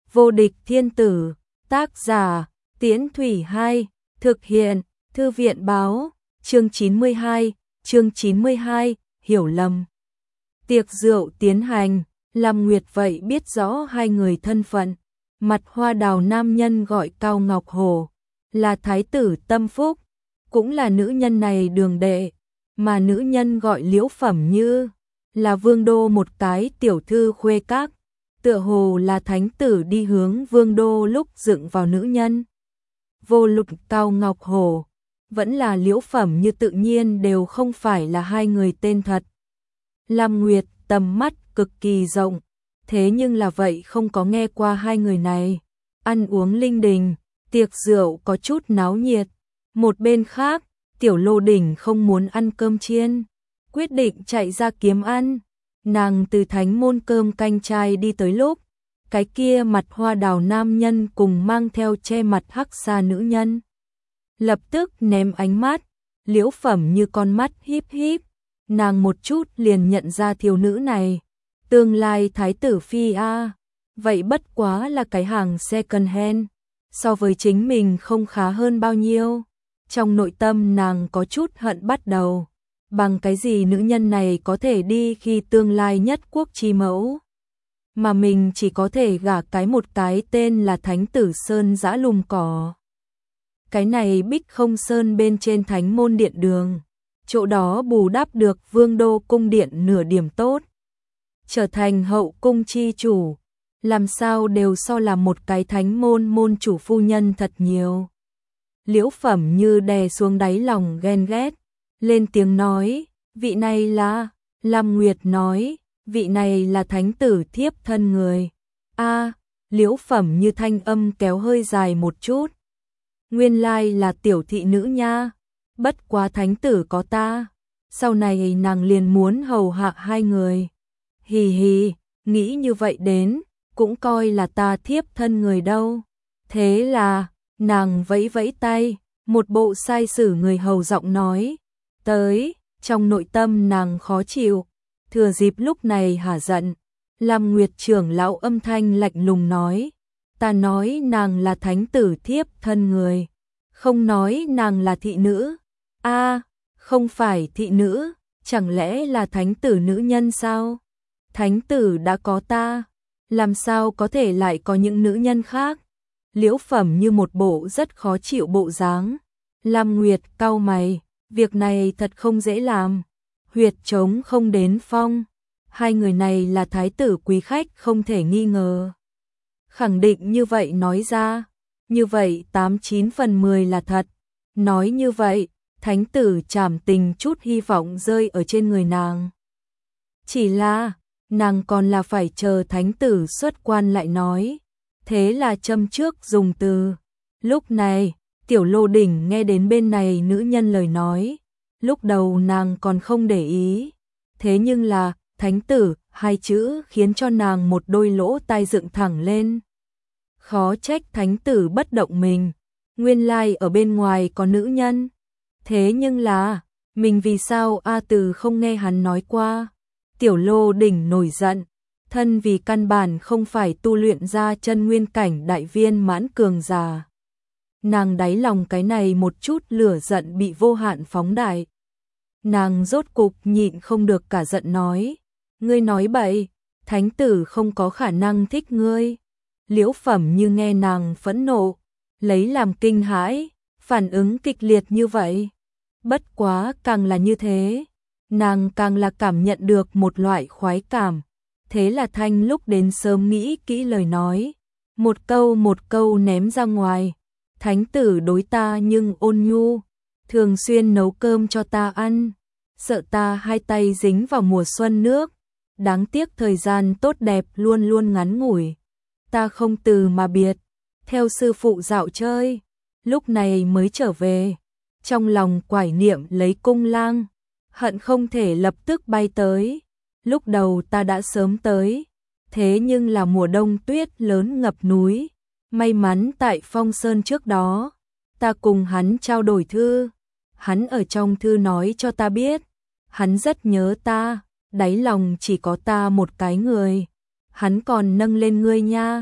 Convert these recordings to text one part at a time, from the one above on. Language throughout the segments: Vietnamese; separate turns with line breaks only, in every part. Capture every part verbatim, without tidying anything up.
Vô địch thiên tử, tác giả, Tiễn Thủy Hai, thực hiện, Thư viện báo, chương chín mươi hai, chương chín mươi hai, hiểu lầm. Tiệc rượu tiến hành, Lam Nguyệt vậy biết rõ hai người thân phận. Mặt hoa đào nam nhân gọi Cao Ngọc Hổ, là thái tử Tâm Phúc, cũng là nữ nhân này đường đệ, mà nữ nhân gọi Liễu Phẩm Như, là vương đô một cái tiểu thư khuê các, tựa hồ là thánh tử đi hướng vương đô lúc dựng vào nữ nhân. Vô luận Cao Ngọc Hổ, vẫn là Liễu Phẩm Như tự nhiên đều không phải là hai người tên thật. Lam Nguyệt tầm mắt cực kỳ rộng, thế nhưng là vậy không có nghe qua hai người này. Ăn uống linh đình, tiệc rượu có chút náo nhiệt. Một bên khác, Tiểu Lô Đỉnh không muốn ăn cơm chiên, quyết định chạy ra kiếm ăn. Nàng từ thánh môn cơm canh trai đi tới lúc, cái kia mặt hoa đào nam nhân cùng mang theo che mặt hắc xa nữ nhân. Lập tức ném ánh mắt, Liễu Phẩm Như con mắt híp híp, nàng một chút liền nhận ra thiếu nữ này. Tương lai thái tử phi a, vậy bất quá là cái hàng second hand, so với chính mình không khá hơn bao nhiêu. Trong nội tâm nàng có chút hận bắt đầu, bằng cái gì nữ nhân này có thể đi khi tương lai nhất quốc chi mẫu, mà mình chỉ có thể gả cái một cái tên là Thánh Tử Sơn dã lùm cỏ. Cái này Bích Không Sơn bên trên Thánh Môn Điện Đường, chỗ đó bù đắp được Vương đô cung điện nửa điểm tốt. Trở thành hậu cung chi chủ, làm sao đều so là một cái thánh môn môn chủ phu nhân thật nhiều. Liễu Phẩm Như đè xuống đáy lòng ghen ghét, lên tiếng nói, vị này là, Lam Nguyệt nói, vị này là thánh tử thiếp thân người. A, Liễu Phẩm Như thanh âm kéo hơi dài một chút. Nguyên lai là tiểu thị nữ nha, bất quá thánh tử có ta, sau này nàng liền muốn hầu hạ hai người. Hì hì, nghĩ như vậy đến, cũng coi là ta thiếp thân người đâu. Thế là, nàng vẫy vẫy tay, một bộ sai sử người hầu giọng nói. Tới, trong nội tâm nàng khó chịu, thừa dịp lúc này hả giận. Lam Nguyệt trưởng lão âm thanh lạnh lùng nói. Ta nói nàng là thánh tử thiếp thân người, không nói nàng là thị nữ. A, không phải thị nữ, chẳng lẽ là thánh tử nữ nhân sao? Thánh tử đã có ta, làm sao có thể lại có những nữ nhân khác? Liễu Phẩm Như một bộ rất khó chịu bộ dáng. Lam Nguyệt cau mày, việc này thật không dễ làm. Huyệt trống không đến phong, hai người này là thái tử quý khách không thể nghi ngờ. Khẳng định như vậy nói ra, như vậy tám chín phần mười là thật. Nói như vậy, thánh tử trảm tình chút hy vọng rơi ở trên người nàng. Chỉ là, nàng còn là phải chờ thánh tử xuất quan lại nói. Thế là châm trước dùng từ. Lúc này, Tiểu Lô Đỉnh nghe đến bên này nữ nhân lời nói. Lúc đầu nàng còn không để ý. Thế nhưng là, thánh tử, hai chữ khiến cho nàng một đôi lỗ tai dựng thẳng lên. Khó trách thánh tử bất động mình. Nguyên lai ở bên ngoài có nữ nhân. Thế nhưng là, mình vì sao A Từ không nghe hắn nói qua. Tiểu Lô Đỉnh nổi giận, thân vì căn bản không phải tu luyện ra chân nguyên cảnh đại viên mãn cường già. Nàng đáy lòng cái này một chút lửa giận bị vô hạn phóng đại. Nàng rốt cục nhịn không được cả giận nói, ngươi nói bậy, thánh tử không có khả năng thích ngươi. Liễu Phẩm Như nghe nàng phẫn nộ, lấy làm kinh hãi, phản ứng kịch liệt như vậy. Bất quá càng là như thế, nàng càng là cảm nhận được một loại khoái cảm. Thế là thanh lúc đến sớm nghĩ kỹ lời nói, một câu một câu ném ra ngoài. Thánh tử đối ta nhưng ôn nhu, thường xuyên nấu cơm cho ta ăn, sợ ta hai tay dính vào mùa xuân nước. Đáng tiếc thời gian tốt đẹp luôn luôn ngắn ngủi, ta không từ mà biệt, theo sư phụ dạo chơi, lúc này mới trở về. Trong lòng quải niệm lấy cung lang, hận không thể lập tức bay tới. Lúc đầu ta đã sớm tới, thế nhưng là mùa đông tuyết lớn ngập núi. May mắn tại Phong Sơn trước đó, ta cùng hắn trao đổi thư. Hắn ở trong thư nói cho ta biết, hắn rất nhớ ta, đáy lòng chỉ có ta một cái người. Hắn còn nâng lên ngươi nha.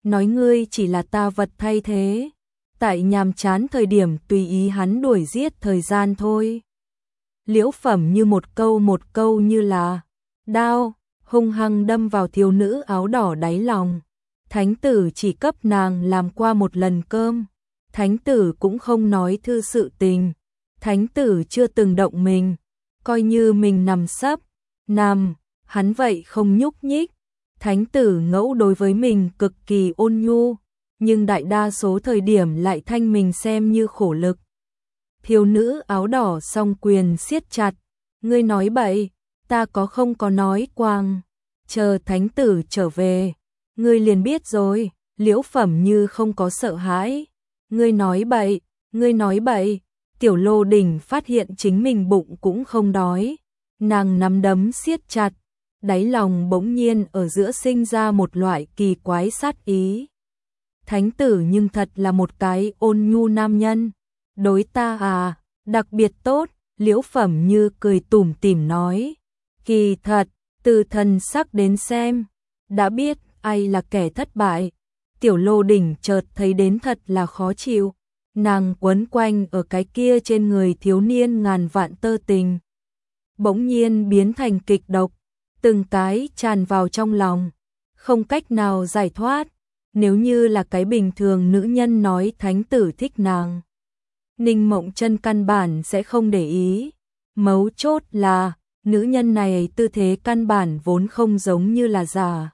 nói ngươi chỉ là ta vật thay thế, tại nhàm chán thời điểm tùy ý hắn đuổi giết thời gian thôi. Liễu Phẩm Như một câu một câu như là đao, hung hăng đâm vào thiếu nữ áo đỏ đáy lòng. Thánh tử chỉ cấp nàng làm qua một lần cơm, thánh tử cũng không nói thư sự tình, thánh tử chưa từng động mình, coi như mình nằm sấp, nằm, hắn vậy không nhúc nhích. Thánh tử ngẫu đối với mình cực kỳ ôn nhu, nhưng đại đa số thời điểm lại thanh mình xem như khổ lực. Thiếu nữ áo đỏ song quyền siết chặt, ngươi nói bậy, ta có không có nói quang, chờ thánh tử trở về, ngươi liền biết rồi. Liễu Phẩm Như không có sợ hãi, ngươi nói bậy, ngươi nói bậy. Tiểu Lô Đình phát hiện chính mình bụng cũng không đói, nàng nắm đấm siết chặt, đáy lòng bỗng nhiên ở giữa sinh ra một loại kỳ quái sát ý. Thánh tử nhưng thật là một cái ôn nhu nam nhân, đối ta à, đặc biệt tốt. Liễu Phẩm Như cười tủm tỉm nói, kỳ thật, từ thần sắc đến xem, đã biết ai là kẻ thất bại. Tiểu Lô Đình chợt thấy đến thật là khó chịu, nàng quấn quanh ở cái kia trên người thiếu niên ngàn vạn tơ tình, bỗng nhiên biến thành kịch độc, từng cái tràn vào trong lòng, không cách nào giải thoát. Nếu như là cái bình thường nữ nhân nói thánh tử thích nàng, Ninh Mộng Chân căn bản sẽ không để ý. Mấu chốt là, nữ nhân này tư thế căn bản vốn không giống như là giả.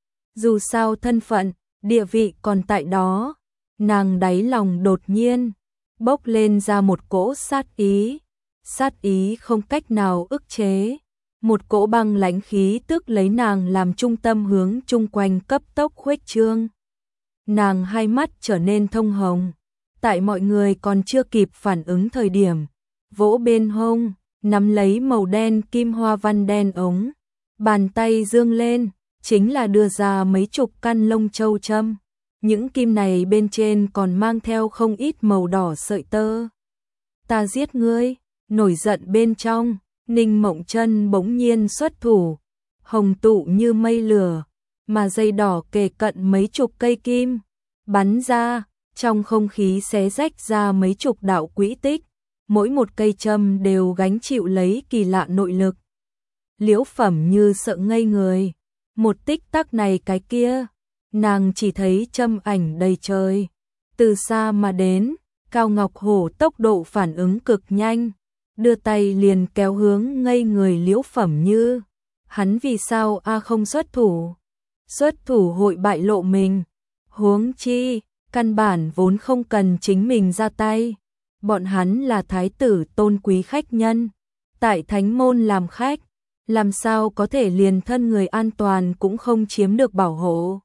Dù sao thân phận, địa vị còn tại đó, nàng đáy lòng đột nhiên bốc lên ra một cỗ sát ý, sát ý không cách nào ức chế. Một cỗ băng lãnh khí tức lấy nàng làm trung tâm hướng chung quanh cấp tốc khuếch trương. Nàng hai mắt trở nên thông hồng, tại mọi người còn chưa kịp phản ứng thời điểm, vỗ bên hông, nắm lấy màu đen kim hoa văn đen ống, bàn tay dương lên, chính là đưa ra mấy chục căn lông châu châm. Những kim này bên trên còn mang theo không ít màu đỏ sợi tơ. Ta giết ngươi, nổi giận bên trong, Ninh Mộng Chân bỗng nhiên xuất thủ, hồng tụ như mây lửa, mà dây đỏ kề cận mấy chục cây kim, bắn ra, trong không khí xé rách ra mấy chục đạo quỹ tích, mỗi một cây châm đều gánh chịu lấy kỳ lạ nội lực. Liễu Phẩm Như sợ ngây người, một tích tắc này cái kia, nàng chỉ thấy châm ảnh đầy trời, từ xa mà đến. Cao Ngọc Hổ tốc độ phản ứng cực nhanh, đưa tay liền kéo hướng ngây người Liễu Phẩm Như. Hắn vì sao a không xuất thủ? Xuất thủ hội bại lộ mình. Huống chi, căn bản vốn không cần chính mình ra tay. Bọn hắn là thái tử tôn quý khách nhân, tại thánh môn làm khách, làm sao có thể liền thân người an toàn cũng không chiếm được bảo hộ.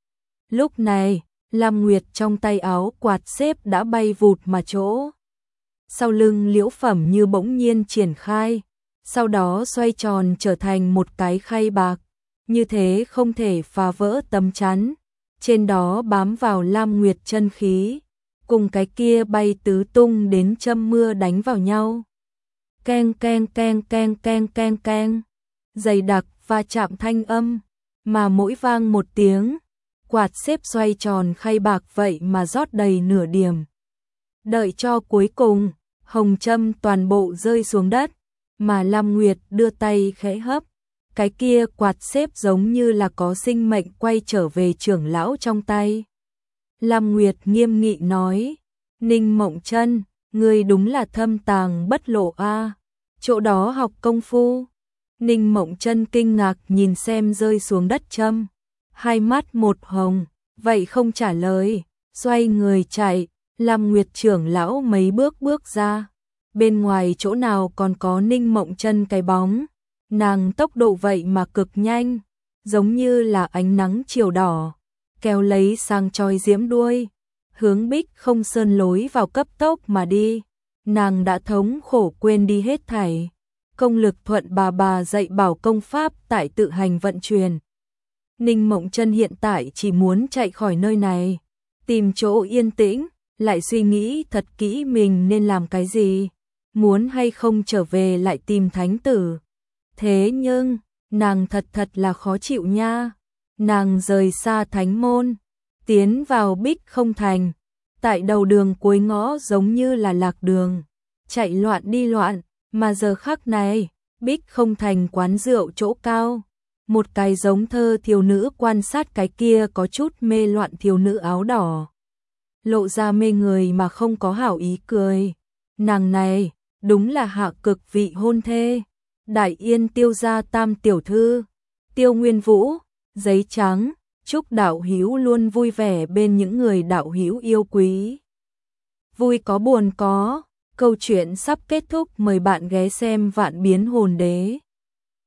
Lúc này, Lam Nguyệt trong tay áo quạt xếp đã bay vụt mà chỗ. Sau lưng Liễu Phẩm Như bỗng nhiên triển khai, sau đó xoay tròn trở thành một cái khay bạc, như thế không thể phá vỡ tấm chắn. Trên đó bám vào Lam Nguyệt chân khí, cùng cái kia bay tứ tung đến châm mưa đánh vào nhau. Keng keng keng keng keng keng keng, dày đặc va chạm thanh âm, mà mỗi vang một tiếng, quạt xếp xoay tròn khay bạc vậy mà rót đầy nửa điểm. Đợi cho cuối cùng, hồng châm toàn bộ rơi xuống đất, mà Lam Nguyệt đưa tay khẽ hấp, cái kia quạt xếp giống như là có sinh mệnh quay trở về trưởng lão trong tay. Lam Nguyệt nghiêm nghị nói, Ninh Mộng Chân, ngươi đúng là thâm tàng bất lộ a, chỗ đó học công phu. Ninh Mộng Chân kinh ngạc nhìn xem rơi xuống đất châm, hai mắt một hồng, vậy không trả lời, xoay người chạy. Lam Nguyệt trưởng lão mấy bước bước ra, bên ngoài chỗ nào còn có Ninh Mộng Chân cái bóng, nàng tốc độ vậy mà cực nhanh, giống như là ánh nắng chiều đỏ, kéo lấy sang choi diễm đuôi, hướng Bích Không Sơn lối vào cấp tốc mà đi. Nàng đã thống khổ quên đi hết thảy, công lực thuận bà bà dạy bảo công pháp tại tự hành vận chuyển. Ninh Mộng Chân hiện tại chỉ muốn chạy khỏi nơi này, tìm chỗ yên tĩnh, lại suy nghĩ thật kỹ mình nên làm cái gì, muốn hay không trở về lại tìm thánh tử. Thế nhưng, nàng thật thật là khó chịu nha. Nàng rời xa thánh môn, tiến vào Bích Không Thành. Tại đầu đường cuối ngõ giống như là lạc đường, chạy loạn đi loạn, mà giờ khắc này, Bích Không Thành quán rượu chỗ cao. Một cái giống thơ thiếu nữ quan sát cái kia có chút mê loạn thiếu nữ áo đỏ. Lộ ra mê người mà không có hảo ý cười. Nàng này, đúng là hạ cực vị hôn thê. Đại Yên Tiêu gia tam tiểu thư, Tiêu Nguyên Vũ, giấy trắng, chúc đạo hữu luôn vui vẻ bên những người đạo hữu yêu quý. Vui có buồn có, câu chuyện sắp kết thúc, mời bạn ghé xem Vạn Biến Hồn Đế.